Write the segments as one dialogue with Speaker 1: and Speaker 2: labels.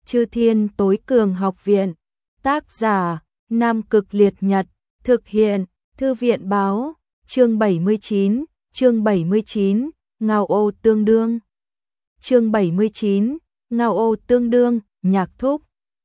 Speaker 1: Chư Thiên Tối Cường Học Viện. Tác giả: Nam Cực Liệt Nhật. Thực hiện: Thư viện báo. Chương 79, Ngao ô tương đương. Chương 79, Ngao ô tương đương, Nhạc Thúc.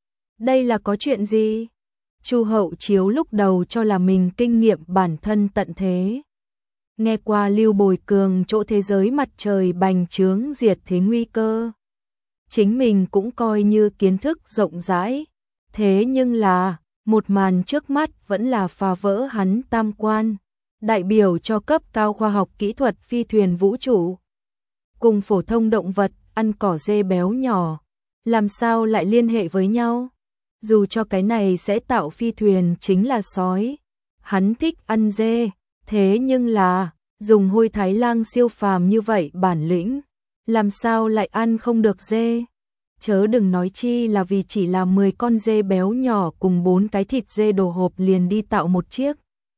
Speaker 1: Đây là có chuyện gì? Chu Hậu Chiếu lúc đầu cho là mình kinh nghiệm bản thân tận thế. Nghe qua Lưu Bồi Cường chỗ thế giới mặt trời bành trướng diệt thế nguy cơ. Chính mình cũng coi như kiến thức rộng rãi. Thế nhưng là, một màn trước mắt vẫn là phá vỡ hắn tam quan. Đại biểu cho cấp cao khoa học kỹ thuật phi thuyền vũ trụ. Cùng phổ thông động vật, ăn cỏ dê béo nhỏ. Làm sao lại liên hệ với nhau? Dù cho cái này sẽ tạo phi thuyền chính là sói. Hắn thích ăn dê. Thế nhưng là, dùng Hôi Thái Lang siêu phàm như vậy bản lĩnh. Làm sao lại ăn không được dê? Chớ đừng nói chi là vì chỉ là 10 con dê béo nhỏ cùng 4 cái thịt dê đồ hộp liền đi tạo một chiếc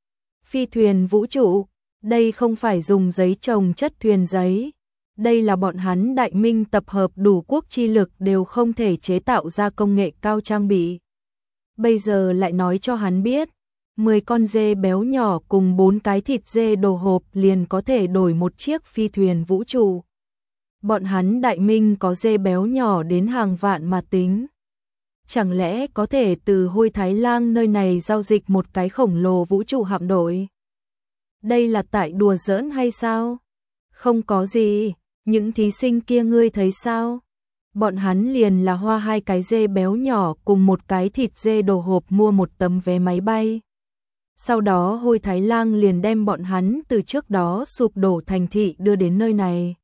Speaker 1: phi thuyền vũ trụ. Đây không phải dùng giấy trồng chất thuyền giấy. Đây là bọn hắn Đại Minh tập hợp đủ quốc chi lực đều không thể chế tạo ra công nghệ cao trang bị. Bây giờ lại nói cho hắn biết, 10 con dê béo nhỏ cùng 4 cái thịt dê đồ hộp liền có thể đổi một chiếc phi thuyền vũ trụ. Bọn hắn Đại Minh có dê béo nhỏ đến hàng vạn mà tính. Chẳng lẽ có thể từ Hôi Thái Lang nơi này giao dịch một cái khổng lồ vũ trụ hạm đội? Đây là tại đùa giỡn hay sao? Không có gì, những thí sinh kia ngươi thấy sao? Bọn hắn liền là hoa 2 cái dê béo nhỏ cùng một cái thịt dê đồ hộp mua một tấm vé máy bay. Sau đó Hôi Thái Lang liền đem bọn hắn từ trước đó sụp đổ thành thị đưa đến nơi này.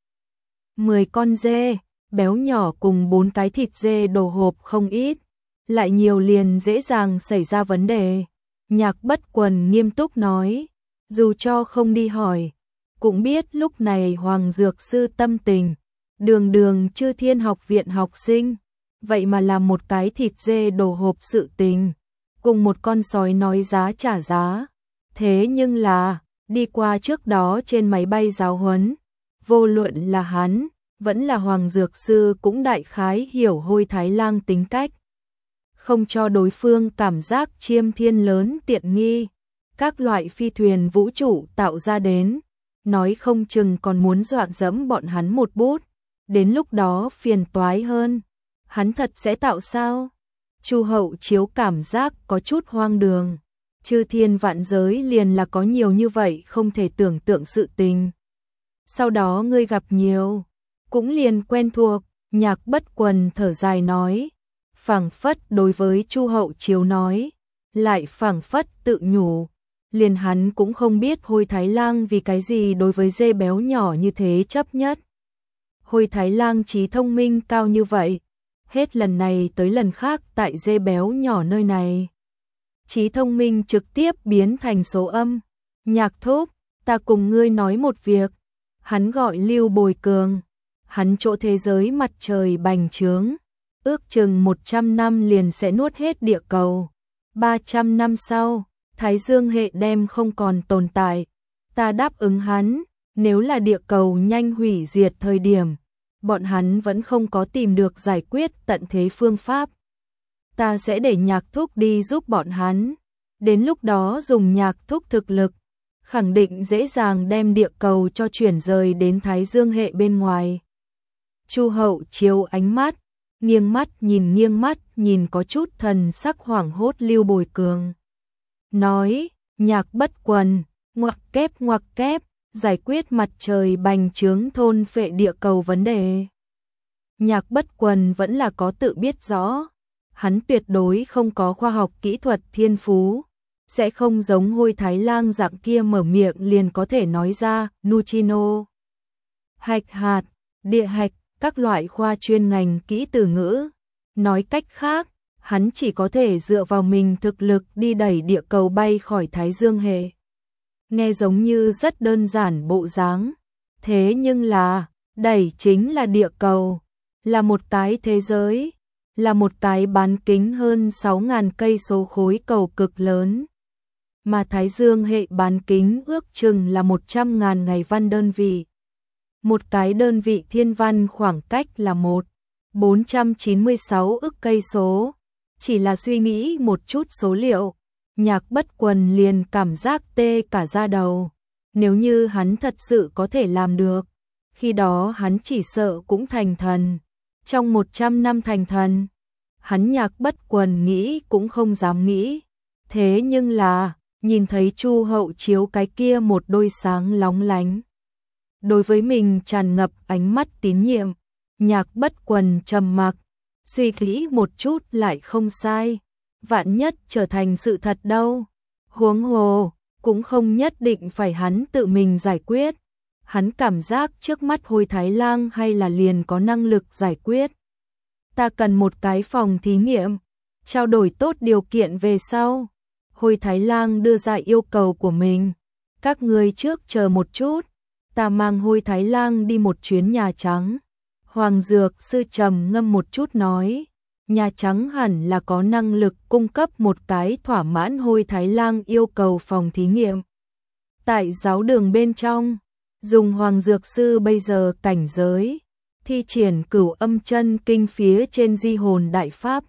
Speaker 1: 10 con dê béo nhỏ cùng 4 cái thịt dê đồ hộp không ít, lại nhiều liền dễ dàng xảy ra vấn đề. Nhạc Bất Quần nghiêm túc nói, dù cho không đi hỏi, cũng biết lúc này Hoàng Dược Sư tâm tình, đường Chư Thiên Học Viện học sinh, vậy mà làm một cái thịt dê đồ hộp sự tình, cùng một con sói nói giá trả giá. Thế nhưng là, đi qua trước đó trên máy bay giáo huấn, vô luận là hắn, vẫn là Hoàng Dược Sư cũng đại khái hiểu Hôi Thái Lang tính cách. Không cho đối phương cảm giác chiêm thiên lớn tiện nghi. Các loại phi thuyền vũ trụ tạo ra đến, nói không chừng còn muốn dọa dẫm bọn hắn một bút. Đến lúc đó phiền toái hơn. Hắn thật sẽ tạo sao? Chu Hậu Chiếu cảm giác có chút hoang đường. Chư thiên vạn giới liền là có nhiều như vậy không thể tưởng tượng sự tình. Sau đó ngươi gặp nhiều, cũng liền quen thuộc. Nhạc Bất Quần thở dài nói, phảng phất đối với Chu Hậu Chiếu nói, lại phảng phất tự nhủ, liền hắn cũng không biết Hôi Thái Lang vì cái gì đối với dê béo nhỏ như thế chấp nhất. Hôi Thái Lang trí thông minh cao như vậy, hết lần này tới lần khác tại dê béo nhỏ nơi này. Trí thông minh trực tiếp biến thành số âm. Nhạc Thúc, ta cùng ngươi nói một việc. Hắn gọi Lưu Bồi Cường. Hắn chỗ thế giới mặt trời bành trướng, ước chừng 100 năm liền sẽ nuốt hết địa cầu. 300 năm sau, Thái Dương hệ đem không còn tồn tại. Ta đáp ứng hắn, nếu là địa cầu nhanh hủy diệt thời điểm, bọn hắn vẫn không có tìm được giải quyết tận thế phương pháp. Ta sẽ để Nhạc Thúc đi giúp bọn hắn. Đến lúc đó dùng Nhạc Thúc thực lực, khẳng định dễ dàng đem địa cầu cho chuyển rời đến Thái Dương hệ bên ngoài. Chu Hậu Chiếu ánh mắt, nghiêng mắt nhìn có chút thần sắc hoảng hốt Lưu Bồi Cường. Nói, Nhạc Bất Quần, ngoặc kép, giải quyết mặt trời bành trướng thôn phệ địa cầu vấn đề. Nhạc Bất Quần vẫn là có tự biết rõ, hắn tuyệt đối không có khoa học kỹ thuật thiên phú, sẽ không giống Hôi Thái Lang dạng kia mở miệng liền có thể nói ra neutrino, hạch hạt, địa hạch, các loại khoa chuyên ngành kỹ từ ngữ. Nói cách khác, hắn chỉ có thể dựa vào mình thực lực đi đẩy địa cầu bay khỏi Thái Dương hệ. Nghe giống như rất đơn giản bộ dáng, thế nhưng là, đẩy chính là địa cầu, là một cái thế giới, là một cái bán kính hơn 6.000 cây số khối cầu cực lớn. Mà Thái Dương hệ bán kính ước chừng là 100.000 ngày văn đơn vị. Một cái đơn vị thiên văn khoảng cách là 1 496 ức cây số. Chỉ là suy nghĩ một chút số liệu, Nhạc Bất Quần liền cảm giác tê cả da đầu. Nếu như hắn thật sự có thể làm được, khi đó hắn chỉ sợ cũng thành thần. Trong 100 năm thành thần, hắn Nhạc Bất Quần nghĩ cũng không dám nghĩ. Thế nhưng là, nhìn thấy Chu Hậu Chiếu cái kia một đôi sáng lóng lánh, đối với mình tràn ngập ánh mắt tín nhiệm, Nhạc Bất Quần trầm mặc, suy nghĩ một chút lại không sai. Vạn nhất trở thành sự thật đâu. Huống hồ, cũng không nhất định phải hắn tự mình giải quyết. Hắn cảm giác trước mắt Hôi Thái Lang hay là liền có năng lực giải quyết. Ta cần một cái phòng thí nghiệm, trao đổi tốt điều kiện về sau. Hôi Thái Lang đưa ra yêu cầu của mình. Các ngươi trước chờ một chút, ta mang Hôi Thái Lang đi một chuyến Nhà Trắng. Hoàng Dược Sư trầm ngâm một chút nói, Nhà Trắng hẳn là có năng lực cung cấp một cái thỏa mãn Hôi Thái Lang yêu cầu phòng thí nghiệm. Tại giáo đường bên trong, dùng Hoàng Dược Sư bây giờ cảnh giới, thi triển Cửu Âm Chân Kinh phía trên Di Hồn Đại Pháp.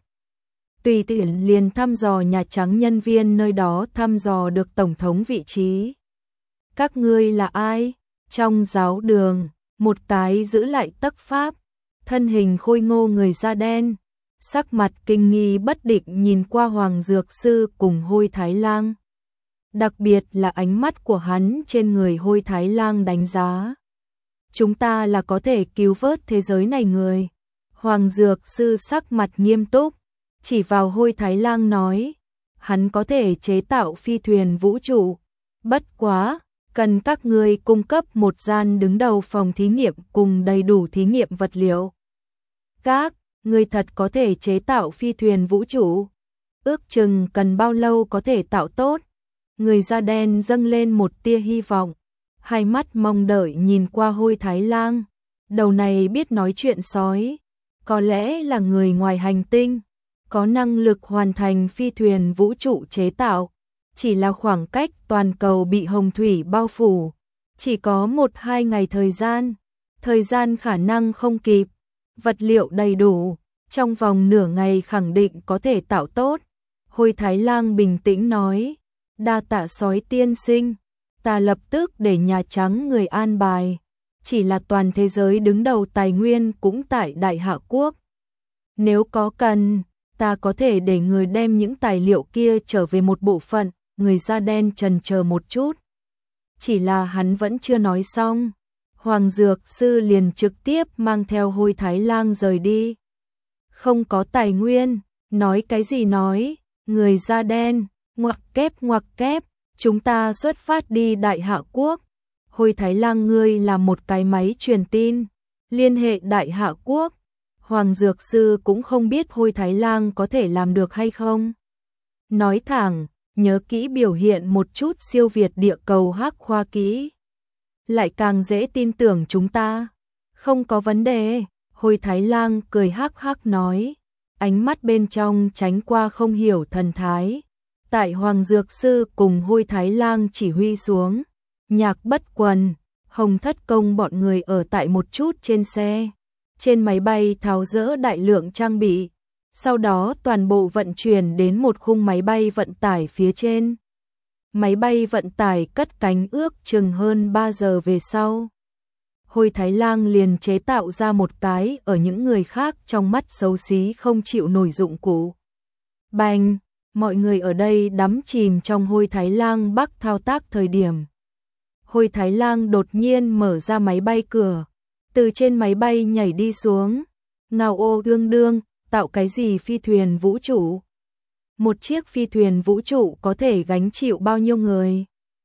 Speaker 1: Tùy tiện liền thăm dò Nhà Trắng nhân viên nơi đó, thăm dò được Tổng thống vị trí. Các ngươi là ai? Trong giáo đường, một cái giữ lại tấc pháp, thân hình khôi ngô người da đen, sắc mặt kinh nghi bất định nhìn qua Hoàng Dược Sư cùng Hôi Thái Lang. Đặc biệt là ánh mắt của hắn trên người Hôi Thái Lang đánh giá. Chúng ta là có thể cứu vớt thế giới này người. Hoàng Dược Sư sắc mặt nghiêm túc, chỉ vào Hôi Thái Lang nói, hắn có thể chế tạo phi thuyền vũ trụ. Bất quá, cần các ngươi cung cấp một gian đứng đầu phòng thí nghiệm cùng đầy đủ thí nghiệm vật liệu. Các ngươi thật có thể chế tạo phi thuyền vũ trụ? Ước chừng cần bao lâu có thể tạo tốt? Người da đen dâng lên một tia hy vọng, hai mắt mong đợi nhìn qua Hôi Thái Lang. Đầu này biết nói chuyện sói, có lẽ là người ngoài hành tinh, có năng lực hoàn thành phi thuyền vũ trụ chế tạo. Chỉ là khoảng cách toàn cầu bị hồng thủy bao phủ, chỉ có 1-2 ngày thời gian khả năng không kịp, vật liệu đầy đủ, trong vòng nửa ngày khẳng định có thể tạo tốt. Hôi Thái Lang bình tĩnh nói, đa tạ sói tiên sinh, ta lập tức để Nhà Trắng người an bài, chỉ là toàn thế giới đứng đầu tài nguyên cũng tại Đại Hạ Quốc. Nếu có cần, ta có thể để người đem những tài liệu kia trở về một bộ phận. Người da đen chần chờ một chút, chỉ là hắn vẫn chưa nói xong, Hoàng Dược Sư liền trực tiếp mang theo Hôi Thái Lang rời đi. Không có tài nguyên, nói cái gì nói, người da đen, ngoặc kép, chúng ta xuất phát đi Đại Hạ Quốc. Hôi Thái Lang ngươi là một cái máy truyền tin, liên hệ Đại Hạ Quốc. Hoàng Dược Sư cũng không biết Hôi Thái Lang có thể làm được hay không. Nói thẳng, nhớ kỹ biểu hiện một chút siêu việt địa cầu hắc khoa kỹ, lại càng dễ tin tưởng chúng ta. Không có vấn đề, Hôi Thái Lang cười hắc hắc nói, ánh mắt bên trong tránh qua không hiểu thần thái. Tại Hoàng Dược Sư cùng Hôi Thái Lang chỉ huy xuống, Nhạc Bất Quần, Hồng Thất Công bọn người ở tại một chút trên xe. Trên máy bay tháo dỡ đại lượng trang bị, sau đó toàn bộ vận chuyển đến một khung máy bay vận tải phía trên. Máy bay vận tải cất cánh ước chừng hơn 3 giờ về sau. Hôi Thái Lang liền chế tạo ra một cái ở những người khác trong mắt xấu xí không chịu nổi dụng cụ. Bành, mọi người ở đây đắm chìm trong Hôi Thái Lang bắc thao tác thời điểm. Hôi Thái Lang đột nhiên mở ra máy bay cửa, từ trên máy bay nhảy đi xuống. Ngao ô đương đương, tạo cái gì phi thuyền vũ trụ? Một chiếc phi thuyền vũ trụ có thể gánh chịu bao nhiêu người?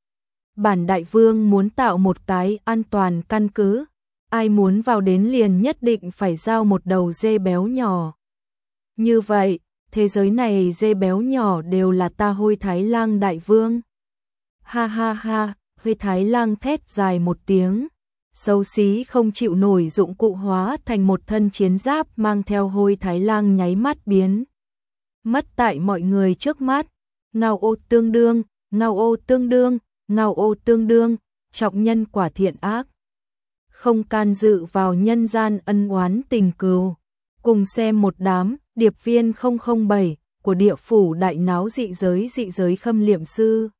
Speaker 1: Bản đại vương muốn tạo một cái an toàn căn cứ, ai muốn vào đến liền nhất định phải giao một đầu dê béo nhỏ. Như vậy, thế giới này dê béo nhỏ đều là ta Hôi Thái Lang đại vương. Ha ha ha, Hôi Thái Lang thét dài một tiếng. Xấu xí không chịu nổi dụng cụ hóa thành một thân chiến giáp mang theo Hôi Thái Lang nháy mắt biến mất tại mọi người trước mắt. Ngao ô tương đương, ngao ô tương đương, ngao ô tương đương, trọng nhân quả thiện ác. Không can dự vào nhân gian ân oán tình cừu, Cùng xem một đám điệp viên 007 của địa phủ đại náo dị giới khâm liệm sư.